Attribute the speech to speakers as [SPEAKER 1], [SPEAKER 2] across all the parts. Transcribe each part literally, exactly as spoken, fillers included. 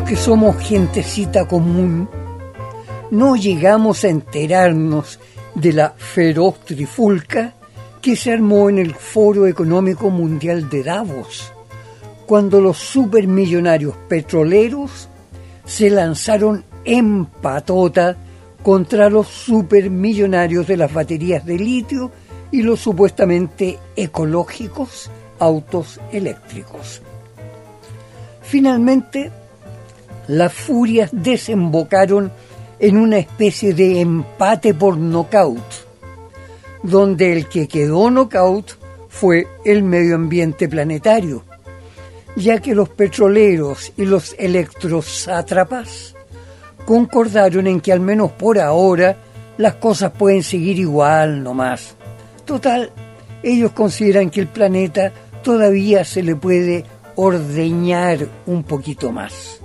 [SPEAKER 1] que somos gentecita común, no llegamos a enterarnos de la feroz trifulca que se armó en el Foro Económico Mundial de Davos, cuando los supermillonarios petroleros se lanzaron en patota contra los supermillonarios de las baterías de litio y los supuestamente ecológicos autos eléctricos. Finalmente, las furias desembocaron en una especie de empate por nocaut, donde el que quedó nocaut fue el medio ambiente planetario, ya que los petroleros y los electrosátrapas concordaron en que al menos por ahora las cosas pueden seguir igual nomás. Total, ellos consideran que el planeta todavía se le puede ordeñar un poquito más.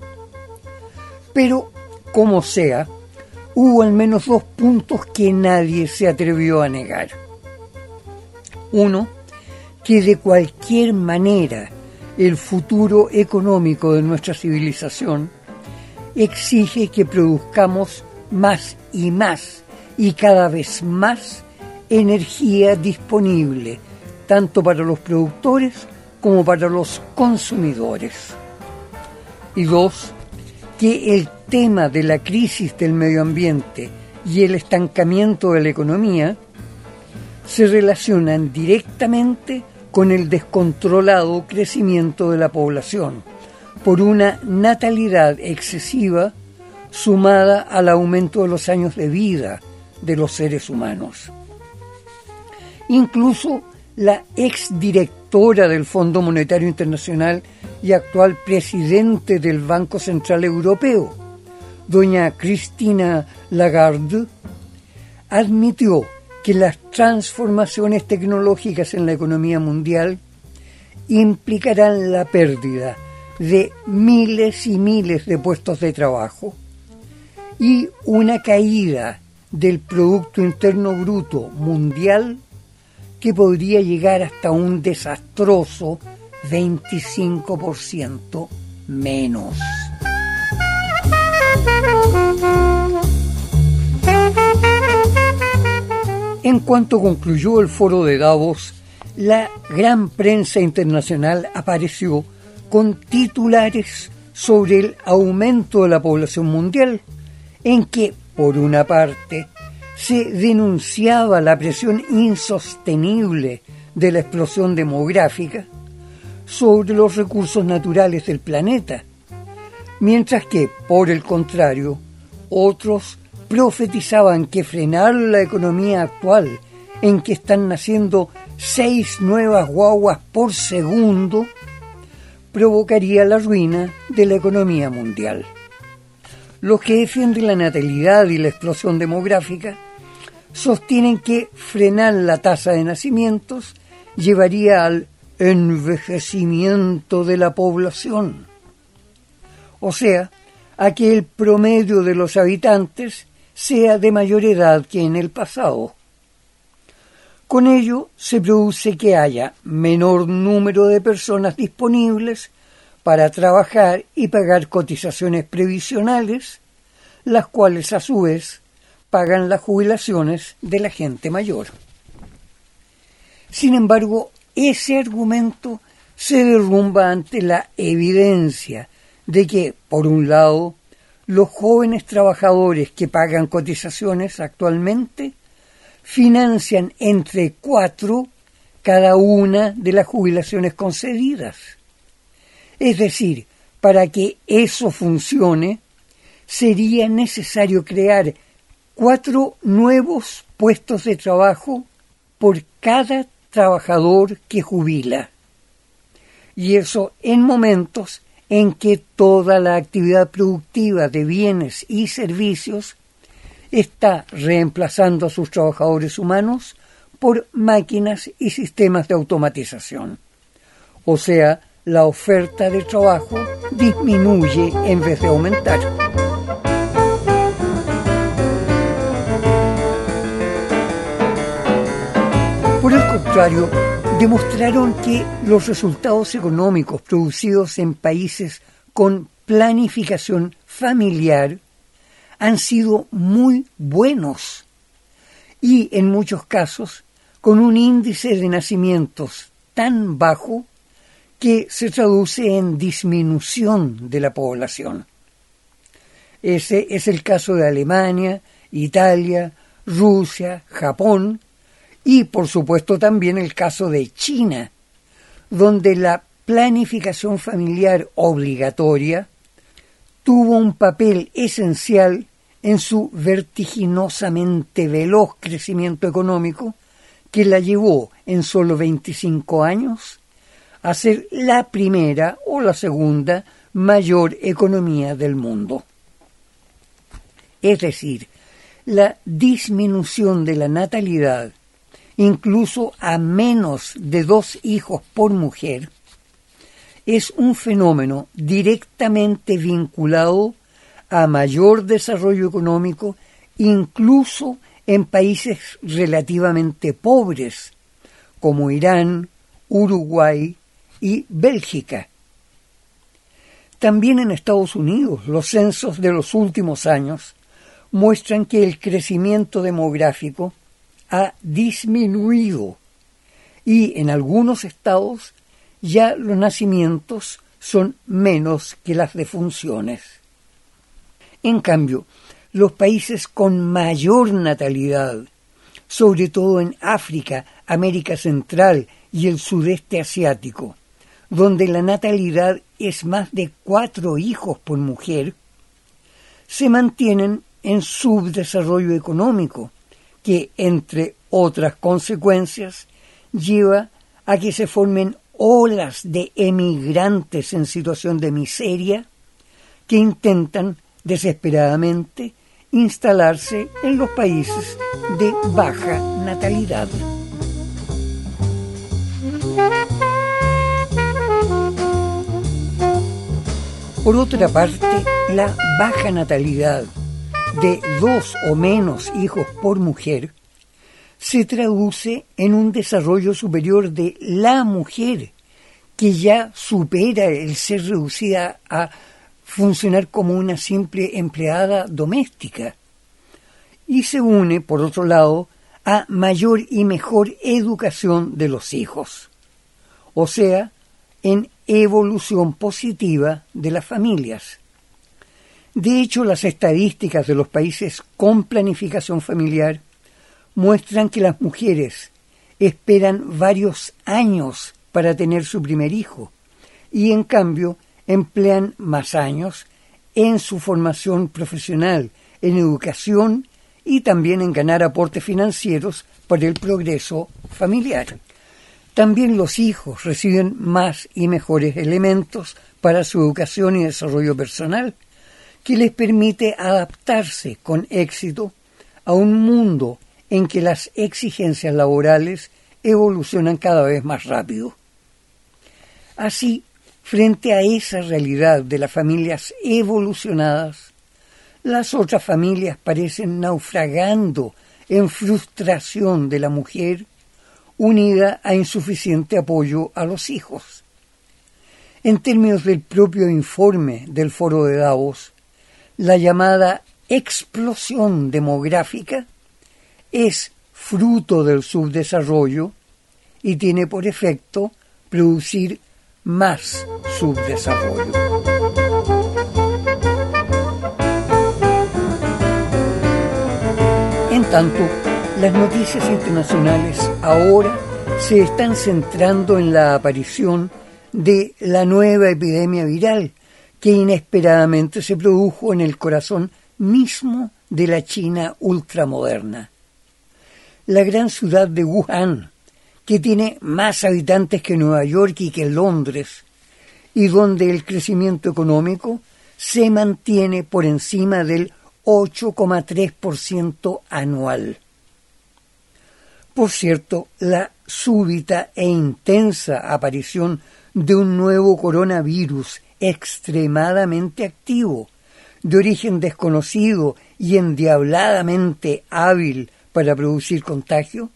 [SPEAKER 1] Pero, como sea, hubo al menos dos puntos que nadie se atrevió a negar. Uno, que de cualquier manera el futuro económico de nuestra civilización exige que produzcamos más y más y cada vez más energía disponible, tanto para los productores como para los consumidores. Y dos, que el tema de la crisis del medio ambiente y el estancamiento de la economía se relacionan directamente con el descontrolado crecimiento de la población por una natalidad excesiva sumada al aumento de los años de vida de los seres humanos. Incluso la exdirectora del Fondo Monetario Internacional y actual presidente del Banco Central Europeo, doña Christine Lagarde, admitió que las transformaciones tecnológicas en la economía mundial implicarán la pérdida de miles y miles de puestos de trabajo y una caída del Producto Interno Bruto mundial que podría llegar hasta un desastroso veinticinco por ciento menos. En cuanto concluyó el foro de Davos, la gran prensa internacional apareció con titulares sobre el aumento de la población mundial, en que, por una parte, se denunciaba la presión insostenible de la explosión demográfica sobre los recursos naturales del planeta, mientras que, por el contrario, otros profetizaban que frenar la economía actual, en que están naciendo seis nuevas guaguas por segundo, provocaría la ruina de la economía mundial. Los que defienden la natalidad y la explosión demográfica sostienen que frenar la tasa de nacimientos llevaría al envejecimiento de la población, o sea, a que el promedio de los habitantes sea de mayor edad que en el pasado. Con ello se produce que haya menor número de personas disponibles para trabajar y pagar cotizaciones previsionales, las cuales a su vez pagan las jubilaciones de la gente mayor. Sin embargo, ese argumento se derrumba ante la evidencia de que, por un lado, los jóvenes trabajadores que pagan cotizaciones actualmente financian entre cuatro cada una de las jubilaciones concedidas. Es decir, para que eso funcione, sería necesario crear cuatro nuevos puestos de trabajo por cada trabajador que jubila. Y eso en momentos en que toda la actividad productiva de bienes y servicios está reemplazando a sus trabajadores humanos por máquinas y sistemas de automatización. O sea, la oferta de trabajo disminuye en vez de aumentar. Por el contrario, demostraron que los resultados económicos producidos en países con planificación familiar han sido muy buenos y en muchos casos con un índice de nacimientos tan bajo que se traduce en disminución de la población. Ese es el caso de Alemania, Italia, Rusia, Japón y por supuesto también el caso de China, donde la planificación familiar obligatoria tuvo un papel esencial en su vertiginosamente veloz crecimiento económico que la llevó en solo veinticinco años a ser la primera o la segunda mayor economía del mundo. Es decir, la disminución de la natalidad, incluso a menos de dos hijos por mujer, es un fenómeno directamente vinculado a mayor desarrollo económico, incluso en países relativamente pobres, como Irán, Uruguay y Bélgica. También en Estados Unidos, los censos de los últimos años muestran que el crecimiento demográfico ha disminuido y en algunos estados ya los nacimientos son menos que las defunciones. En cambio, los países con mayor natalidad, sobre todo en África, América Central y el sudeste asiático, donde la natalidad es más de cuatro hijos por mujer, se mantienen en subdesarrollo económico, que, entre otras consecuencias, lleva a que se formen olas de emigrantes en situación de miseria que intentan desesperadamente instalarse en los países de baja natalidad. Por otra parte, la baja natalidad de dos o menos hijos por mujer se traduce en un desarrollo superior de la mujer, que ya supera el ser reducida a funcionar como una simple empleada doméstica, y se une, por otro lado, a mayor y mejor educación de los hijos, o sea, en evolución positiva de las familias. De hecho, las estadísticas de los países con planificación familiar muestran que las mujeres esperan varios años para tener su primer hijo y, en cambio, emplean más años en su formación profesional, en educación y también en ganar aportes financieros para el progreso familiar. También los hijos reciben más y mejores elementos para su educación y desarrollo personal, que les permite adaptarse con éxito a un mundo en que las exigencias laborales evolucionan cada vez más rápido. Así, frente a esa realidad de las familias evolucionadas, las otras familias parecen naufragando en frustración de la mujer unida a insuficiente apoyo a los hijos. En términos del propio informe del Foro de Davos, la llamada explosión demográfica es fruto del subdesarrollo y tiene por efecto producir más subdesarrollo. En tanto, las noticias internacionales ahora se están centrando en la aparición de la nueva epidemia viral que inesperadamente se produjo en el corazón mismo de la China ultramoderna. La gran ciudad de Wuhan, que tiene más habitantes que Nueva York y que Londres, y donde el crecimiento económico se mantiene por encima del ocho coma tres por ciento anual. Por cierto, la súbita e intensa aparición de un nuevo coronavirus extremadamente activo, de origen desconocido y endiabladamente hábil para producir contagio,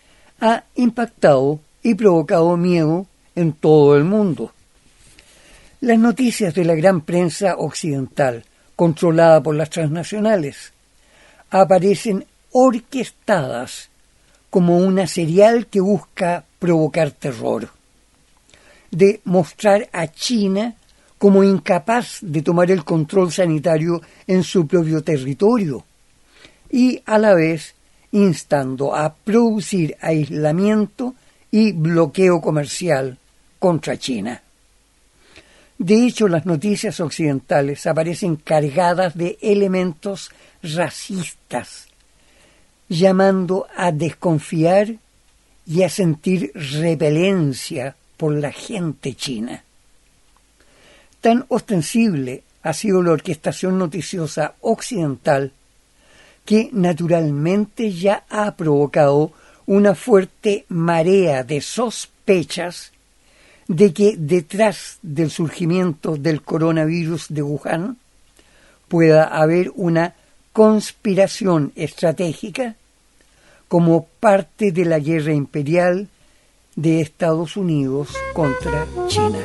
[SPEAKER 1] ha impactado y provocado miedo en todo el mundo. Las noticias de la gran prensa occidental, controlada por las transnacionales, aparecen orquestadas como una serial que busca provocar terror, de mostrar a China como incapaz de tomar el control sanitario en su propio territorio y a la vez instando a producir aislamiento y bloqueo comercial contra China. De hecho, las noticias occidentales aparecen cargadas de elementos racistas, llamando a desconfiar y a sentir repelencia por la gente china. Tan ostensible ha sido la orquestación noticiosa occidental que naturalmente ya ha provocado una fuerte marea de sospechas de que detrás del surgimiento del coronavirus de Wuhan pueda haber una conspiración estratégica como parte de la guerra imperial de Estados Unidos contra China.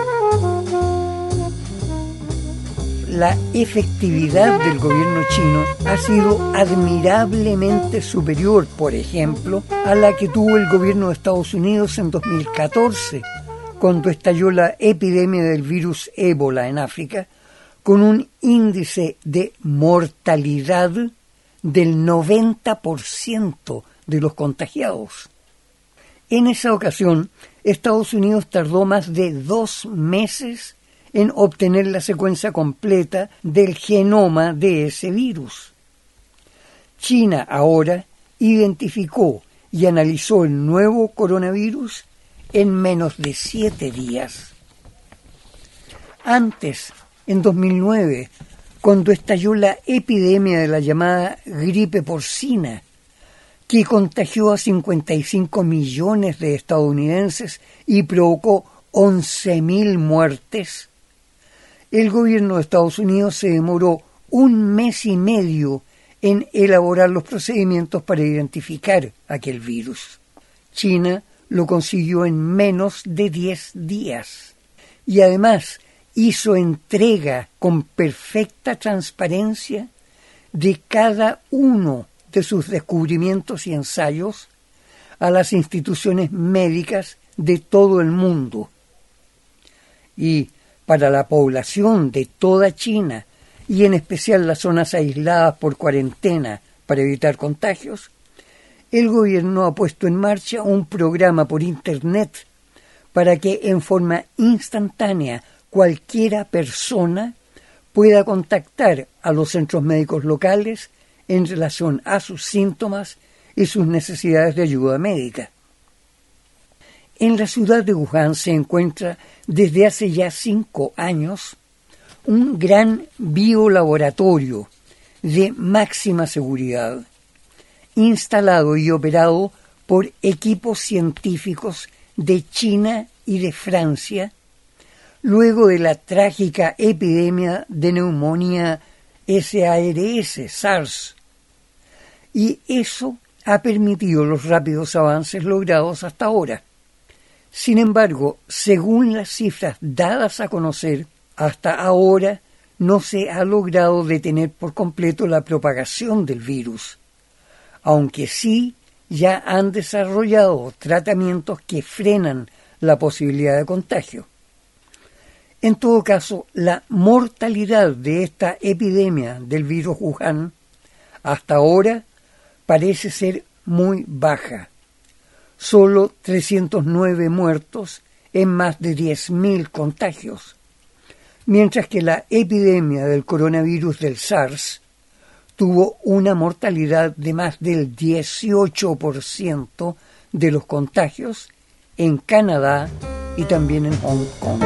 [SPEAKER 1] La efectividad del gobierno chino ha sido admirablemente superior, por ejemplo, a la que tuvo el gobierno de Estados Unidos en dos mil catorce, cuando estalló la epidemia del virus ébola en África, con un índice de mortalidad del noventa por ciento de los contagiados. En esa ocasión, Estados Unidos tardó más de dos meses en obtener la secuencia completa del genoma de ese virus. China ahora identificó y analizó el nuevo coronavirus en menos de siete días. Antes, en dos mil nueve, cuando estalló la epidemia de la llamada gripe porcina, que contagió a cincuenta y cinco millones de estadounidenses y provocó once mil muertes, el gobierno de Estados Unidos se demoró un mes y medio en elaborar los procedimientos para identificar aquel virus. China lo consiguió en menos de diez días y además hizo entrega con perfecta transparencia de cada uno de sus descubrimientos y ensayos a las instituciones médicas de todo el mundo. Y para la población de toda China, y en especial las zonas aisladas por cuarentena para evitar contagios, el gobierno ha puesto en marcha un programa por Internet para que en forma instantánea cualquiera persona pueda contactar a los centros médicos locales en relación a sus síntomas y sus necesidades de ayuda médica. En la ciudad de Wuhan se encuentra desde hace ya cinco años un gran biolaboratorio de máxima seguridad, instalado y operado por equipos científicos de China y de Francia, luego de la trágica epidemia de neumonía SARS, SARS. Y eso ha permitido los rápidos avances logrados hasta ahora. Sin embargo, según las cifras dadas a conocer, hasta ahora no se ha logrado detener por completo la propagación del virus, aunque sí ya han desarrollado tratamientos que frenan la posibilidad de contagio. En todo caso, la mortalidad de esta epidemia del virus Wuhan hasta ahora parece ser muy baja. Solo trescientos nueve muertos en más de diez mil contagios, mientras que la epidemia del coronavirus del SARS tuvo una mortalidad de más del dieciocho por ciento de los contagios en Canadá y también en Hong Kong.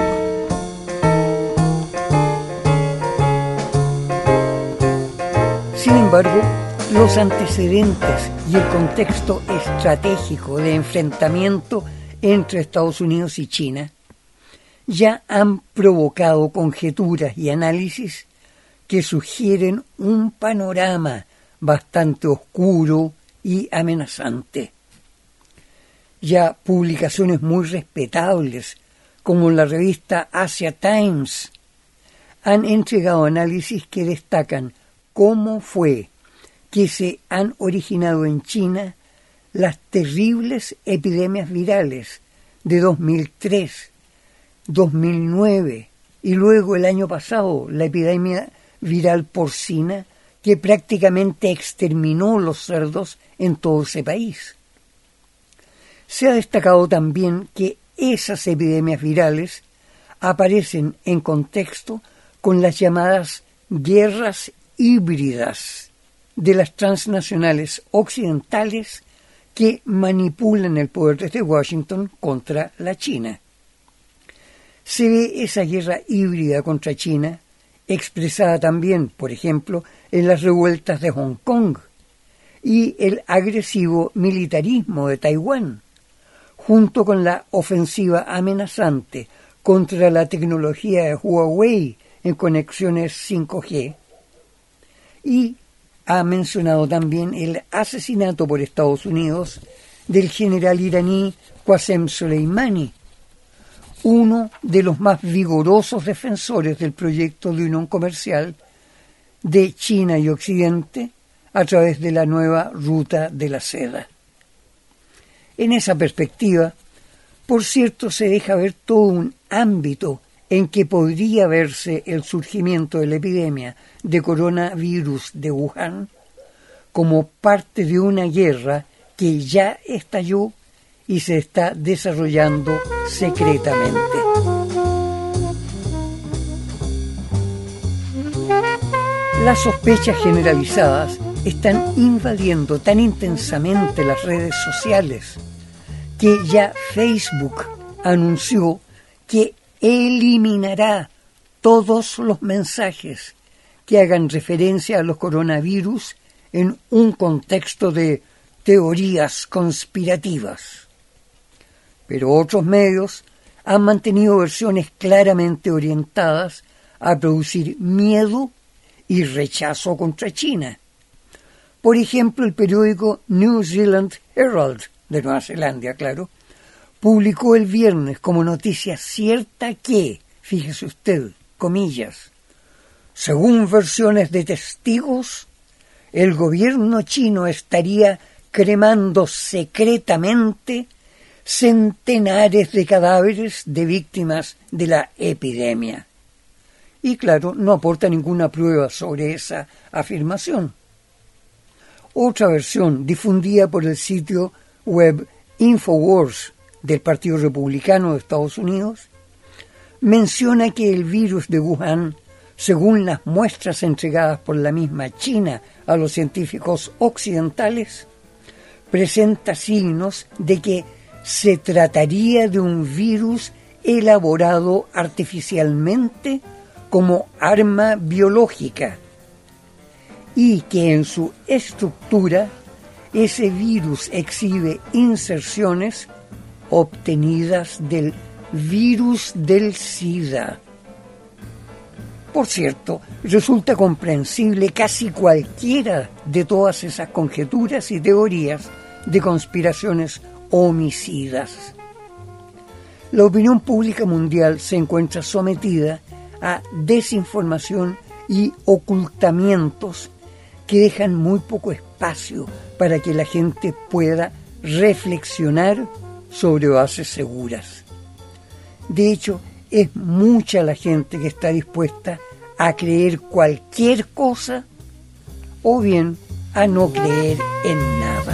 [SPEAKER 1] Sin embargo, los antecedentes y el contexto estratégico de enfrentamiento entre Estados Unidos y China ya han provocado conjeturas y análisis que sugieren un panorama bastante oscuro y amenazante. Ya publicaciones muy respetables como la revista Asia Times, han entregado análisis que destacan cómo fue que se han originado en China las terribles epidemias virales de dos mil tres, dos mil nueve y luego el año pasado la epidemia viral porcina que prácticamente exterminó los cerdos en todo ese país. Se ha destacado también que esas epidemias virales aparecen en contexto con las llamadas guerras híbridas de las transnacionales occidentales que manipulan el poder desde Washington contra la China. Se ve esa guerra híbrida contra China expresada también, por ejemplo, en las revueltas de Hong Kong y el agresivo militarismo de Taiwán, junto con la ofensiva amenazante contra la tecnología de Huawei en conexiones cinco G, y ha mencionado también el asesinato por Estados Unidos del general iraní Qasem Soleimani, uno de los más vigorosos defensores del proyecto de unión comercial de China y Occidente a través de la nueva ruta de la seda. En esa perspectiva, por cierto, se deja ver todo un ámbito en que podría verse el surgimiento de la epidemia de coronavirus de Wuhan como parte de una guerra que ya estalló y se está desarrollando secretamente. Las sospechas generalizadas están invadiendo tan intensamente las redes sociales que ya Facebook anunció que eliminará todos los mensajes que hagan referencia a los coronavirus en un contexto de teorías conspirativas. Pero otros medios han mantenido versiones claramente orientadas a producir miedo y rechazo contra China. Por ejemplo, el periódico New Zealand Herald, de Nueva Zelanda, claro, publicó el viernes como noticia cierta que, fíjese usted, comillas, según versiones de testigos, el gobierno chino estaría cremando secretamente centenares de cadáveres de víctimas de la epidemia. Y claro, no aporta ninguna prueba sobre esa afirmación. Otra versión, difundida por el sitio web Infowars del Partido Republicano de Estados Unidos, menciona que el virus de Wuhan, según las muestras entregadas por la misma China a los científicos occidentales, presenta signos de que se trataría de un virus elaborado artificialmente como arma biológica y que en su estructura ese virus exhibe inserciones obtenidas del virus del SIDA. Por cierto, resulta comprensible casi cualquiera de todas esas conjeturas y teorías de conspiraciones homicidas. La opinión pública mundial se encuentra sometida a desinformación y ocultamientos que dejan muy poco espacio para que la gente pueda reflexionar sobre bases seguras. De hecho, es mucha la gente que está dispuesta a creer cualquier cosa o bien a no creer en nada.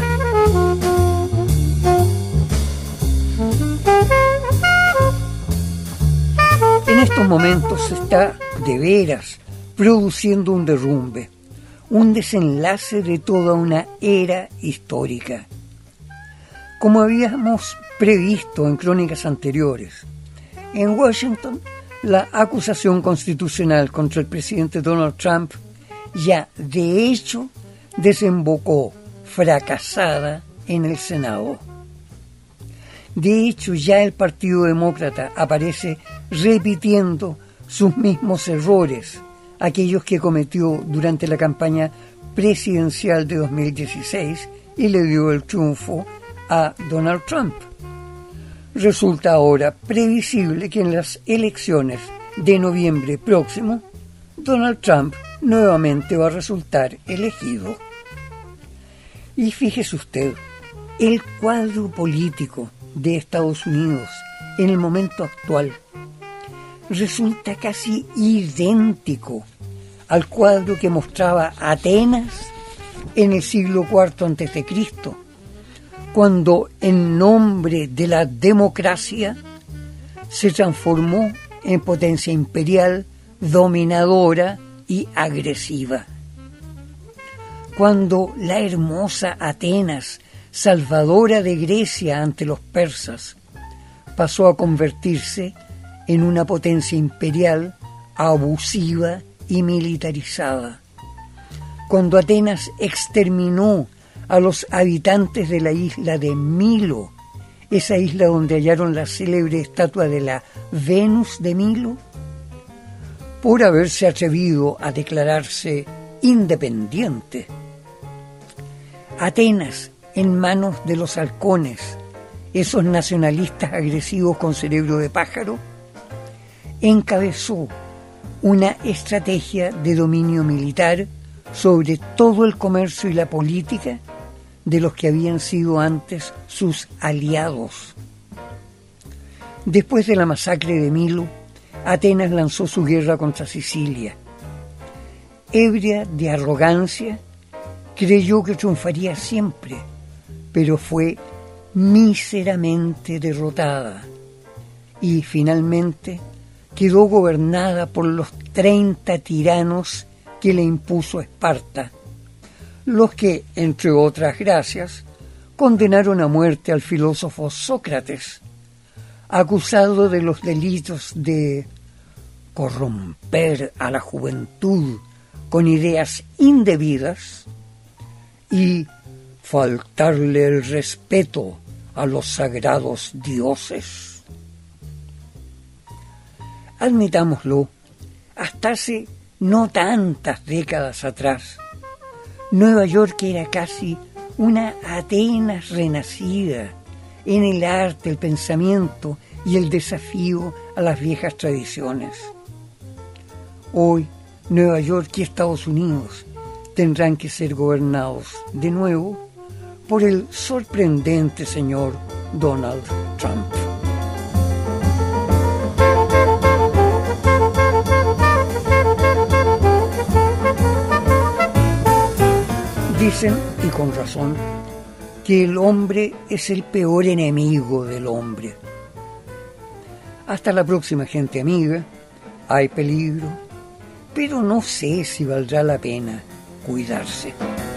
[SPEAKER 1] En estos momentos se está de veras produciendo un derrumbe, un desenlace de toda una era histórica. Como habíamos previsto en crónicas anteriores, en Washington, la acusación constitucional contra el presidente Donald Trump ya de hecho desembocó fracasada en el Senado. De hecho, ya el Partido Demócrata aparece repitiendo sus mismos errores, aquellos que cometió durante la campaña presidencial de dos mil dieciséis y le dio el triunfo a Donald Trump. resulta ahora previsible que en las elecciones de noviembre próximo, Donald Trump nuevamente va a resultar elegido. Y fíjese usted, el cuadro político de Estados Unidos en el momento actual resulta casi idéntico al cuadro que mostraba Atenas en el siglo cuarto antes de Cristo, cuando en nombre de la democracia se transformó en potencia imperial, dominadora y agresiva. Cuando la hermosa Atenas, salvadora de Grecia ante los persas, pasó a convertirse en una potencia imperial abusiva y militarizada. Cuando Atenas exterminó a los habitantes de la isla de Milo, esa isla donde hallaron la célebre estatua de la Venus de Milo, por haberse atrevido a declararse independiente. Atenas, en manos de los halcones, esos nacionalistas agresivos con cerebro de pájaro, encabezó una estrategia de dominio militar sobre todo el comercio y la política de los que habían sido antes sus aliados. Después de la masacre de Milo, Atenas lanzó su guerra contra Sicilia. Ebria de arrogancia, creyó que triunfaría siempre, pero fue míseramente derrotada y finalmente quedó gobernada por los treinta tiranos que le impuso Esparta, los que, entre otras gracias, condenaron a muerte al filósofo Sócrates, acusado de los delitos de corromper a la juventud con ideas indebidas y faltarle el respeto a los sagrados dioses. Admitámoslo, hasta hace no tantas décadas atrás, Nueva York era casi una Atenas renacida en el arte, el pensamiento y el desafío a las viejas tradiciones. Hoy, Nueva York y Estados Unidos tendrán que ser gobernados de nuevo por el sorprendente señor Donald Trump. Dicen, y con razón, que el hombre es el peor enemigo del hombre. Hasta la próxima, gente amiga. Hay peligro, pero no sé si valdrá la pena cuidarse.